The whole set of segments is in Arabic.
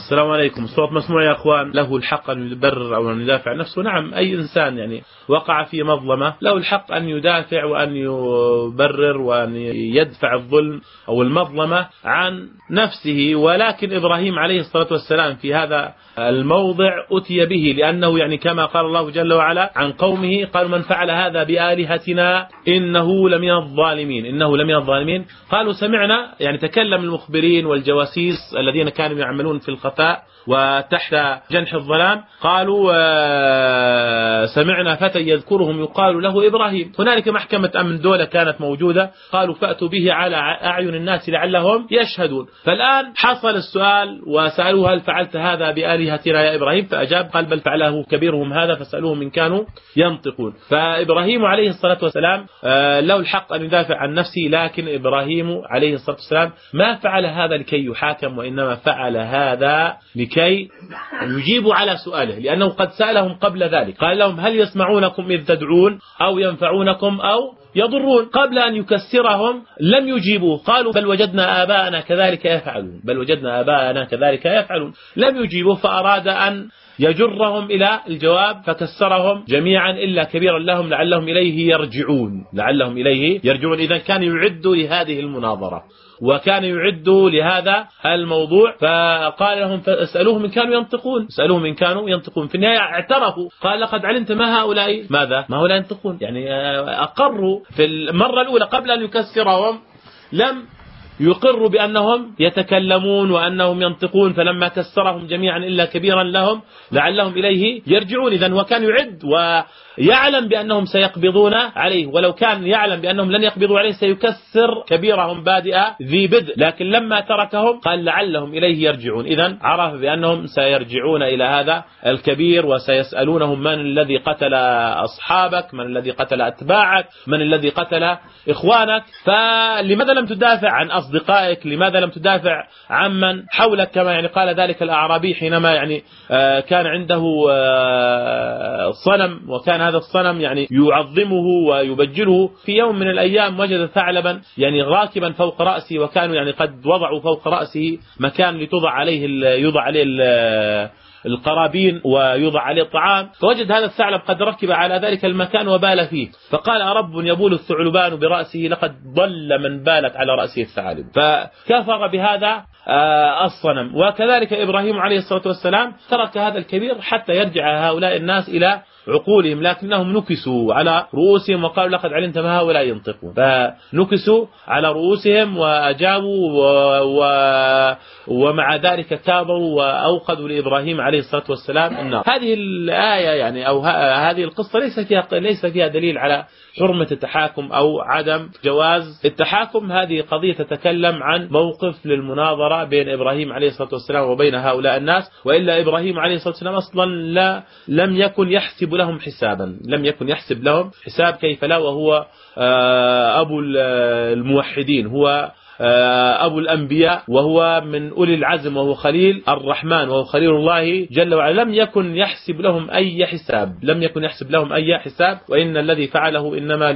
السلام عليكم. الصوت مسموع يا أخوان. له الحق أن يبرر أو أن يدافع عن نفسه. نعم، أي إنسان يعني وقع في مظلمة له الحق أن يدافع وأن يبرر وأن يدفع الظلم أو المظلمة عن نفسه، ولكن إبراهيم عليه الصلاة والسلام في هذا الموضع أتي به، لأنه يعني كما قال الله جل وعلا عن قومه قالوا من فعل هذا بآلهتنا إنه لمن الظالمين. قالوا سمعنا، يعني تكلم المخبرين والجواسيس الذين كانوا يعملون في الخفاء وتحت جنح الظلام، قالوا سمعنا فتى يذكرهم يقال له إبراهيم. هنالك محكمة أمن دولة كانت موجودة، قالوا فأتوا به على أعين الناس لعلهم يشهدون. فالآن حصل السؤال وسألوه هل فعلت هذا بآلهتنا يا إبراهيم؟ فأجاب قال بل فعله كبيرهم هذا فسألوهم إن كانوا ينطقون. فإبراهيم عليه الصلاة والسلام له الحق أن يدافع عن نفسه، لكن إبراهيم عليه الصلاة والسلام ما فعل هذا لكي يحاكم، وإنما فعل هذا لكي يجيبوا على سؤاله، لأنه قد سألهم قبل ذلك قال لهم هل يسمعونكم إذ تدعون أو ينفعونكم أو يضرون. قبل أن يكسرهم لم يجيبوا، قالوا بل وجدنا آباءنا كذلك يفعلون. لم يجيبوا، فأراد أن يجرهم إلى الجواب فكسرهم جميعا إلا كبيرا لهم لعلهم إليه يرجعون. إذا كان يعد لهذه المناظرة وكان يعد لهذا الموضوع، فقال لهم فاسألوهم إن كانوا ينطقون. في النهاية اعترفوا، قال لقد علمت ما هؤلاء ينطقون، يعني أقروا في المرة الأولى قبل أن يكسرهم لم يقروا بأنهم يتكلمون وأنهم ينطقون، فلما كسرهم جميعا إلا كبيرا لهم لعلهم إليه يرجعون. إذن وكان يعد ويعلم بأنهم سيقبضون عليه، ولو كان يعلم بأنهم لن يقبضوا عليه سيكسر كبيرهم بادئ ذي بدء، لكن لما تركهم قال لعلهم إليه يرجعون. إذن عرف بأنهم سيرجعون إلى هذا الكبير وسيسألونهم من الذي قتل أصحابك، من الذي قتل أتباعك، من الذي قتل إخوانك. فلماذا لم تدافع عن أصدقائك؟ لماذا لم تدافع عمن حولك؟ كما يعني قال ذلك الأعرابي حينما يعني كان عنده صنم، وكان هذا الصنم يعني يعظمه ويبجله. في يوم من الأيام وجد ثعلبا يعني راكبا فوق رأسه، وكانوا يعني قد وضعوا فوق رأسه مكان يوضع عليه القرابين ويوضع عليه الطعام، فوجد هذا الثعلب قد ركب على ذلك المكان وبال فيه، فقال أرب يبول الثعلبان برأسه لقد ضل من بالت على رأسه الثعالب، فكفر بهذا الصنم. وكذلك إبراهيم عليه الصلاة والسلام ترك هذا الكبير حتى يرجع هؤلاء الناس إلى عقولهم، لكنهم نكسوا على رؤوسهم وقالوا لقد علمت ما هؤلاء ينطقون، فنكسوا على رؤوسهم وأجابوا ومع ذلك كابروا وأوقدوا لإبراهيم عليه الصلاة والسلام النار. هذه الآية يعني أو هذه القصة ليس فيها دليل على حرمة التحاكم أو عدم جواز التحاكم. هذه قضية تتكلم عن موقف للمناظرة بين إبراهيم عليه الصلاة والسلام وبين هؤلاء الناس، وإلا إبراهيم عليه الصلاة والسلام أصلا لم يكن يحسب لهم حساب، كيف لا وهو أبو الموحدين، هو أبو الأنبياء، وهو من أولي العزم، وهو خليل الرحمن، وهو خليل الله جل وعلا. لم يكن يحسب لهم أي حساب، وإن الذي فعله إنما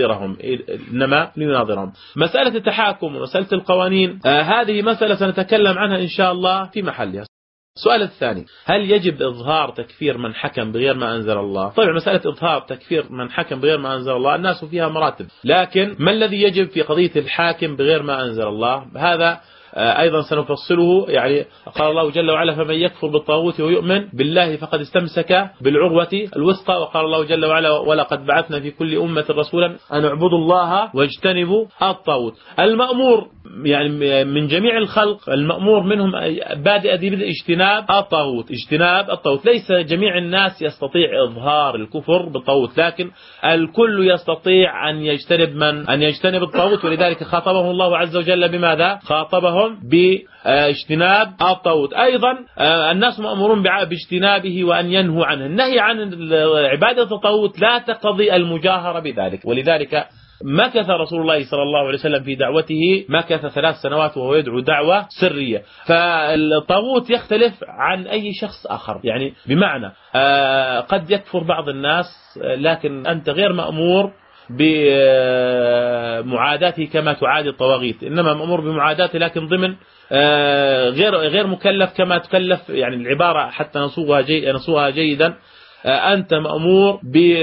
ليناظرهم. مسألة التحاكم ومسألة القوانين هذه مسألة سنتكلم عنها إن شاء الله في محلها. السؤال الثاني: هل يجب إظهار تكفير من حكم بغير ما أنزل الله؟ طبعا مسألة إظهار تكفير من حكم بغير ما أنزل الله الناس فيها مراتب، لكن ما الذي يجب في قضية الحاكم بغير ما أنزل الله؟ هذا أيضا سنفصله. يعني قال الله جل وعلا: فمن يكفر بالطاغوت ويؤمن بالله فقد استمسك بالعروة الوثقى. وقال الله جل وعلا: ولقد بعثنا في كل أمة رسولا أن اعبدوا الله واجتنبوا الطاغوت. المأمور يعني من جميع الخلق، المأمور منهم بادئ اجتناب الطاغوت. ليس جميع الناس يستطيع إظهار الكفر بالطاغوت، لكن الكل يستطيع أن يجتنب الطاغوت، ولذلك خاطبهم الله عز وجل بماذا؟ خاطبهم باجتناب الطاغوت. أيضا الناس مأمورون باجتنابه وأن ينهوا عنه. النهي عن عبادة الطاغوت لا تقضي المجاهرة بذلك، ولذلك مكث رسول الله صلى الله عليه وسلم في دعوته 3 سنوات وهو يدعو دعوة سرية. فالطاغوت يختلف عن أي شخص آخر، يعني بمعنى قد يكفر بعض الناس، لكن أنت غير مأمور بمعاداته كما تعادي الطواغيت، إنما مأمور بمعاداته لكن ضمن غير مكلف كما تكلف، يعني العبارة حتى نصوغها جيدا، أنت مأمور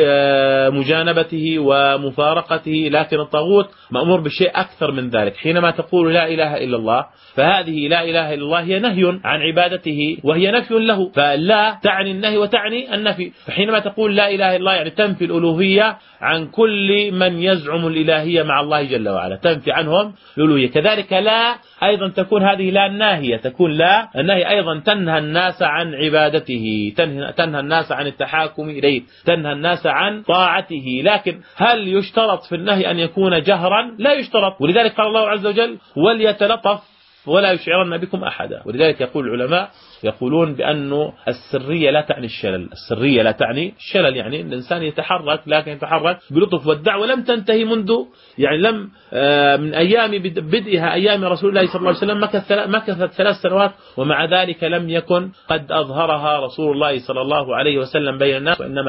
بمجانبته ومفارقته، لكن الطاغوت مأمور بشيء أكثر من ذلك. حينما تقول لا إله إلا الله، فهذه لا إله إلا الله هي نهي عن عبادته وهي نفي له، فلا تعني النهي وتعني النفي. فحينما تقول لا إله إلا الله يعني تنفي الألوهية عن كل من يزعم الإلهية مع الله جل وعلا، تنفي عنهم الألوهية. كذلك لا أيضا تكون هذه لا الناهية، تكون لا النهي أيضا تنهى الناس عن عبادته، تنهى الناس عن التحاكم إليه، تنهى الناس عن طاعته. لكن هل يشترط في النهي أن يكون جهرا؟ لا يشترط، ولذلك قال الله عز وجل وليتلطف ولا يشعرن بكم أحدا. ولذلك يقول العلماء يقولون بأنه السرية لا تعني الشلل، السرية لا تعني الشلل، يعني الإنسان يتحرك لكن يتحرك بلطف، والدعوة لم تنتهي منذ يعني لم من أيام بدئها أيام رسول الله صلى الله عليه وسلم، مكثت 3 سنوات، ومع ذلك لم يكن قد أظهرها رسول الله صلى الله عليه وسلم بين الناس، وإنما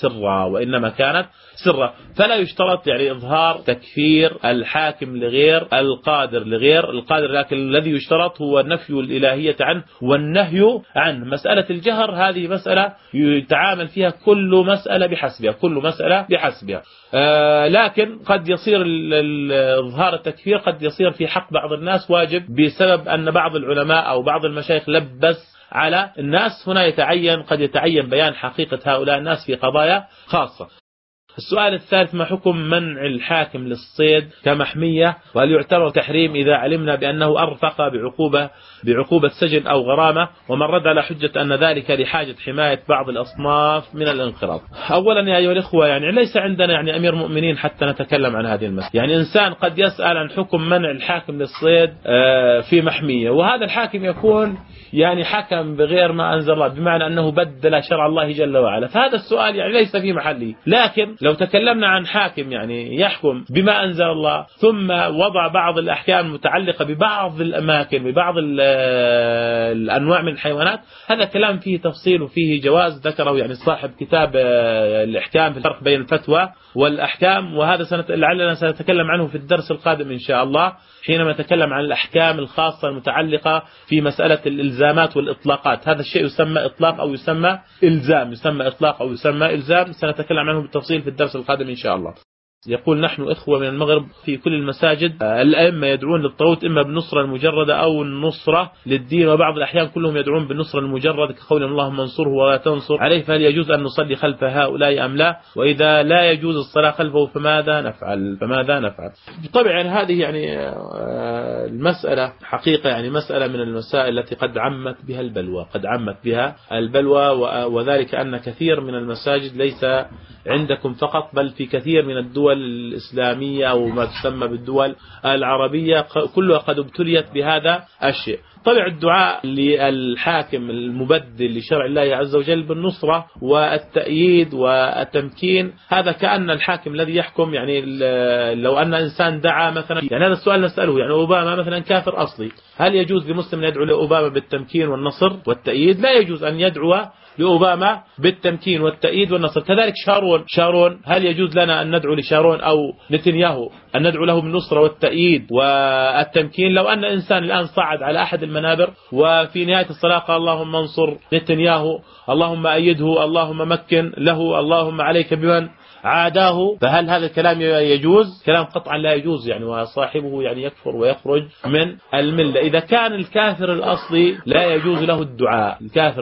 كانت سرا. فلا يشترط يعني إظهار تكفير الحاكم لغير القادر لكن الذي يشترط هو نفي الإلهية عنه والنهي عنه. مسألة الجهر هذه مسألة يتعامل فيها كل مسألة بحسبها، لكن قد يصير إظهار التكفير قد يصير في حق بعض الناس واجب بسبب أن بعض العلماء أو بعض المشايخ لبس على الناس، هنا قد يتعين بيان حقيقة هؤلاء الناس في قضايا خاصة. السؤال الثالث: ما حكم منع الحاكم للصيد كمحمية، وهل يعتبر تحريم إذا علمنا بأنه أرفق بعقوبة سجن أو غرامة؟ ومن رد على حجة أن ذلك لحاجة حماية بعض الأصناف من الانقراض. أولا يا أيها الإخوة، يعني ليس عندنا يعني أمير مؤمنين حتى نتكلم عن هذه المسألة. يعني إنسان قد يسأل عن حكم منع الحاكم للصيد في محمية، وهذا الحاكم يكون يعني حكم بغير ما أنزل الله، بمعنى أنه بدل شرع الله جل وعلا، فهذا السؤال يعني ليس في محله. لكن لو تكلمنا عن حاكم يعني يحكم بما أنزل الله ثم وضع بعض الأحكام المتعلقة ببعض الأماكن ببعض الأنواع من الحيوانات، هذا كلام فيه تفصيل وفيه جواز، ذكره يعني صاحب كتاب الإحكام في الفرق بين الفتوى والأحكام، وهذا لعلنا سنتكلم عنه في الدرس القادم إن شاء الله، حينما نتكلم عن الأحكام الخاصة المتعلقة في مسألة الإلزامات والإطلاقات. هذا الشيء يسمى إطلاق أو يسمى إلزام، سنتكلم عنه بالتفصيل في الدرس القادم إن شاء الله. يقول: نحن إخوة من المغرب في كل المساجد، الأئمة يدعون للطاغوت إما بالنصرة المجردة أو النصرة للدين، وبعض الأحيان كلهم يدعون بالنصرة المجردة كقول اللهم انصره ولا تنصر عليه، فهل يجوز أن نصلي خلف هؤلاء أم لا؟ وإذا لا يجوز الصلاة خلفه فماذا نفعل؟ بالطبع يعني هذه يعني المسألة حقيقة يعني مسألة من المسائل التي قد عمت بها البلوى، وذلك أن كثير من المساجد ليس عندكم فقط بل في كثير من الدول الإسلامية أو ما تسمى بالدول العربية كلها قد ابتليت بهذا الشيء. طبع الدعاء للحاكم المبدل لشرع الله عز وجل بالنصرة والتأييد والتمكين، هذا كأن الحاكم الذي يحكم يعني لو أن إنسان دعا مثلا، يعني هذا السؤال نسأله، يعني أوباما مثلا كافر أصلي، هل يجوز لمسلم أن يدعو لأوباما بالتمكين والنصر والتأييد؟ لا يجوز أن يدعو لأوباما بالتمكين والتأييد والنصر. كذلك شارون، هل يجوز لنا أن ندعو لشارون أو نتنياهو أن ندعو له بالنصرة والتأييد والتمكين؟ لو أن إنسان الآن صعد على أحد المنابر وفي نهاية الصلاة قال اللهم انصر نتنياهو، اللهم أيده، اللهم مكن له، اللهم عليك بمن عاداه، فهل هذا الكلام يجوز؟ كلام قطعا لا يجوز، يعني وصاحبه يعني يكفر ويخرج من الملة. إذا كان الكافر الأصلي لا يجوز له الدعاء،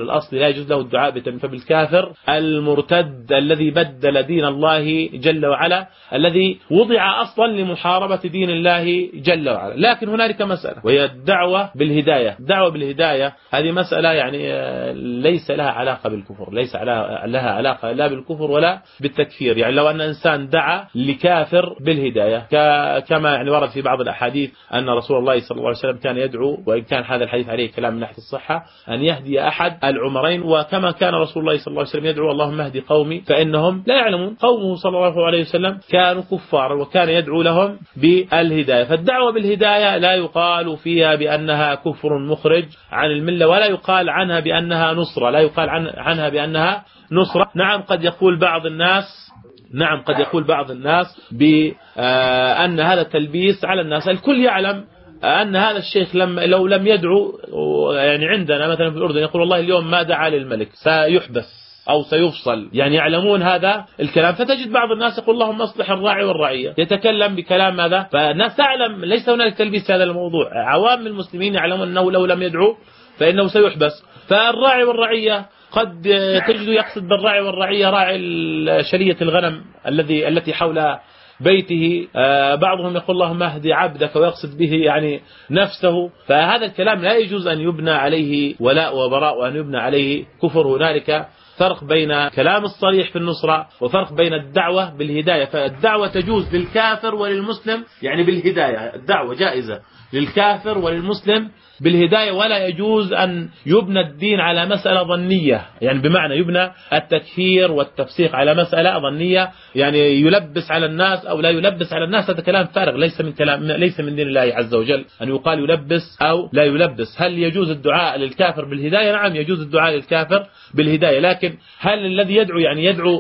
فبالكافر المرتد الذي بدل دين الله جل وعلا، الذي وضع أصلا لمحاربة دين الله جل وعلا. لكن هنالك مسألة وهي الدعوة بالهداية، هذه مسألة يعني ليس لها علاقة بالكفر، ليس لها علاقة لا بالكفر ولا بالتكفير. يعني لو أن إنسان دعا لكافر بالهداية كما يعني ورد في بعض الأحاديث أن رسول الله صلى الله عليه وسلم كان يدعو، وإن كان هذا الحديث عليه كلام من ناحية الصحة، أن يهدي أحد العمرين، وكما كان رسول الله صلى الله عليه وسلم يدعو اللهم اهدي قومي فإنهم لا يعلمون. قومه صلى الله عليه وسلم كانوا كفارا وكان يدعو لهم بالهداية. فالدعوة بالهداية لا يقال فيها بأنها كفر مخرج عن الملة، ولا يقال عنها بأنها نصرة. نعم قد يقول بعض الناس بأن هذا تلبيس على الناس. الكل يعلم أن هذا الشيخ لو لم يدعو، يعني عندنا مثلا في الأردن يقول والله اليوم ما دعا للملك سيحبس أو سيفصل، يعني يعلمون هذا الكلام. فتجد بعض الناس يقول اللهم اصلح الراعي والرعية، يتكلم بكلام ماذا؟ فالناس تعلم ليس هناك تلبيس هذا الموضوع، عوام المسلمين يعلمون أنه لو لم يدعو فإنه سيحبس. فالراعي والرعية قد تجد يقصد بالراعي والرعية راعي شلية الغنم التي حول بيته، بعضهم يقول اللهم اهدي عبدك ويقصد به يعني نفسه. فهذا الكلام لا يجوز أن يبنى عليه ولاء وبراء وأن يبنى عليه كفر. هنالك فرق بين كلام الصريح في النصرة وفرق بين الدعوة بالهداية. فالدعوة تجوز للكافر وللمسلم يعني بالهداية، الدعوة جائزة للكافر وللمسلم بالهداية، ولا يجوز أن يبنى الدين على مسألة ظنية، يعني بمعنى يبنى التكفير والتفسيق على مسألة ظنية، يعني يلبس على الناس أو لا يلبس على الناس. هذا كلام فارغ، ليس من دين الله عز وجل أن يقال يلبس أو لا يلبس. هل يجوز الدعاء للكافر بالهداية؟ نعم يجوز الدعاء للكافر بالهداية، لكن هل الذي يدعو يعني يدعو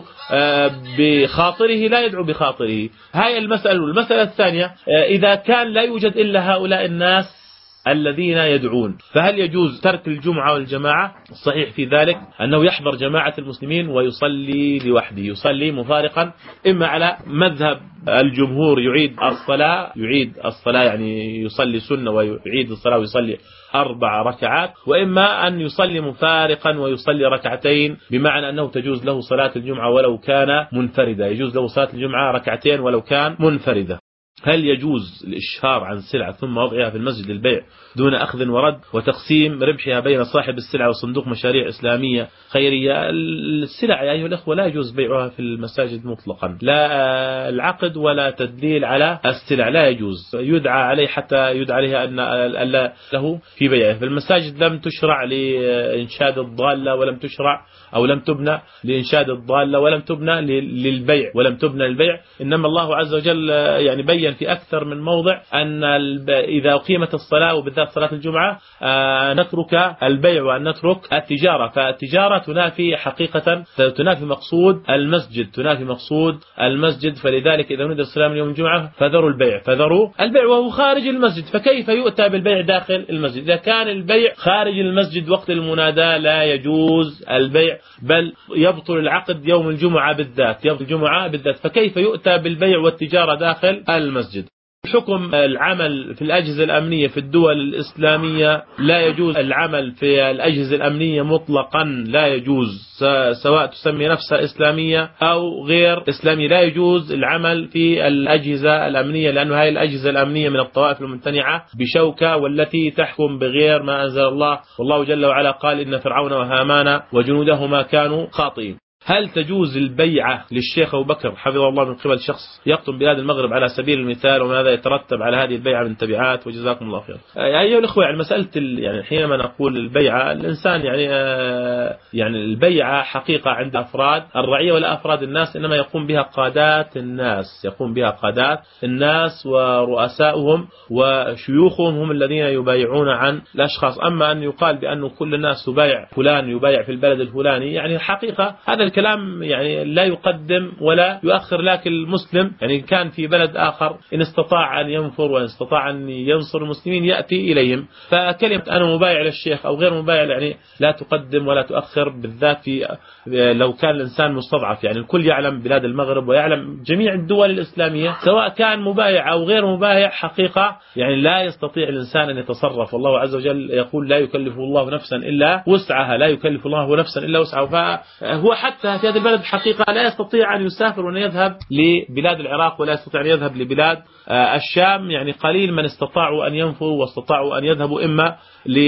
بخاطره؟ لا يدعو بخاطره. هاي المسألة. المسألة الثانية، إذا كان لا يوجد إلا هؤلاء الناس الذين يدعون، فهل يجوز ترك الجمعة والجماعة؟ الصحيح في ذلك أنه يحضر جماعة المسلمين ويصلي لوحده، يصلي مفارقا، إما على مذهب الجمهور يعيد الصلاة يعني يصلي سنة ويعيد الصلاة ويصلي 4 ركعات، وإما أن يصلي مفارقا ويصلي ركعتين، بمعنى أنه تجوز له صلاة الجمعة ولو كان منفردة، يجوز له صلاة الجمعة ركعتين ولو كان منفردة. هل يجوز الإشهار عن سلعة ثم وضعها في المسجد للبيع دون أخذ ورد وتقسيم ربحها بين صاحب السلعة وصندوق مشاريع إسلامية خيرية؟ السلع يا أيها الأخوة لا يجوز بيعها في المساجد مطلقا، لا العقد ولا تدليل على السلع لا يجوز، يدعى عليه حتى يدعى عليها أن له في بيعه. في المساجد لم تشرع لإنشاد الضالة ولم تشرع أو لم تبنى لإنشاد الضالة ولم تبنى للبيع إنما الله عز وجل يعني بين في أكثر من موضع أن إذا أقيمت الصلاة وبالذات صلاة الجمعة نترك البيع وأن نترك التجارة. فالتجارة تنافي حقيقة تنافي مقصود المسجد. فلذلك إذا نودي الصلاة من يوم الجمعة فذروا البيع وهو خارج المسجد، فكيف يؤتى بالبيع داخل المسجد؟ إذا كان البيع خارج المسجد وقت المناداة لا يجوز البيع، بل يبطل العقد يوم الجمعة بالذات، فكيف يؤتى بالبيع والتجارة داخل المسجد؟ حكم العمل في الأجهزة الأمنية في الدول الإسلامية، لا يجوز العمل في الأجهزة الأمنية مطلقا، لا يجوز، سواء تسمي نفسها إسلامية أو غير إسلامية، لا يجوز العمل في الأجهزة الأمنية، لأن هذه الأجهزة الأمنية من الطوائف الممتنعة بشوكة والتي تحكم بغير ما أنزل الله، والله جل وعلا قال إن فرعون وهامان وجنودهما كانوا خاطئين. هل تجوز البيعة للشيخ أبو بكر حفظه الله من قبل شخص يقطن بلاد المغرب على سبيل المثال، وماذا يترتب على هذه البيعة من تبعات؟ وجزاكم الله خير. أيها الأخوة، يعني مسألة يعني حينما نقول البيعة، الإنسان يعني البيعة حقيقة عند أفراد الرعية ولا أفراد الناس، إنما يقوم بها قادات الناس ورؤساؤهم وشيوخهم هم الذين يبايعون عن الأشخاص. أما أن يقال بأنه كل الناس تبايع فلان يبايع في البلد الفلاني، يعني حقيقة هذا الكلام يعني لا يقدم ولا يؤخر. لكن المسلم يعني كان في بلد آخر إن استطاع أن ينفر وإن استطاع أن ينصر المسلمين يأتي إليهم. فكلمة أنا مبايع للشيخ أو غير مبايع يعني لا تقدم ولا تؤخر، بالذات في لو كان الإنسان مستضعف. يعني الكل يعلم بلاد المغرب ويعلم جميع الدول الإسلامية سواء كان مبايع أو غير مبايع، حقيقة يعني لا يستطيع الإنسان أن يتصرف. والله عز وجل يقول لا يكلف الله نفسا إلا وسعها، فهو حتى في هذه البلد حقيقة لا يستطيع أن يسافر وأن يذهب لبلاد العراق ولا يستطيع أن يذهب لبلاد الشام. يعني قليل من استطاعوا أن ينفروا واستطاعوا أن يذهبوا إما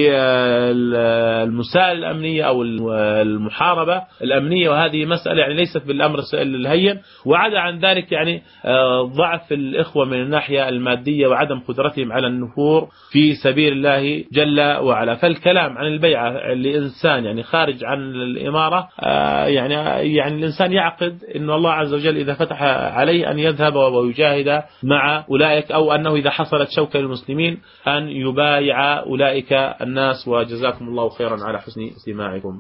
للمسائل الأمنية أو المحاربة الأمنية، وهذه مسألة يعني ليست بالأمر الهين. وعدا عن ذلك يعني ضعف الإخوة من الناحية المادية وعدم قدرتهم على النفور في سبيل الله جل وعلا. فالكلام عن البيعة لإنسان يعني خارج عن الإمارة يعني الإنسان يعقد إن الله عز وجل إذا فتح عليه أن يذهب ويجاهد مع أولئك، أو أنه إذا حصلت شوكة للمسلمين أن يبايع أولئك الناس. وجزاكم الله خيرا على حسن استماعكم.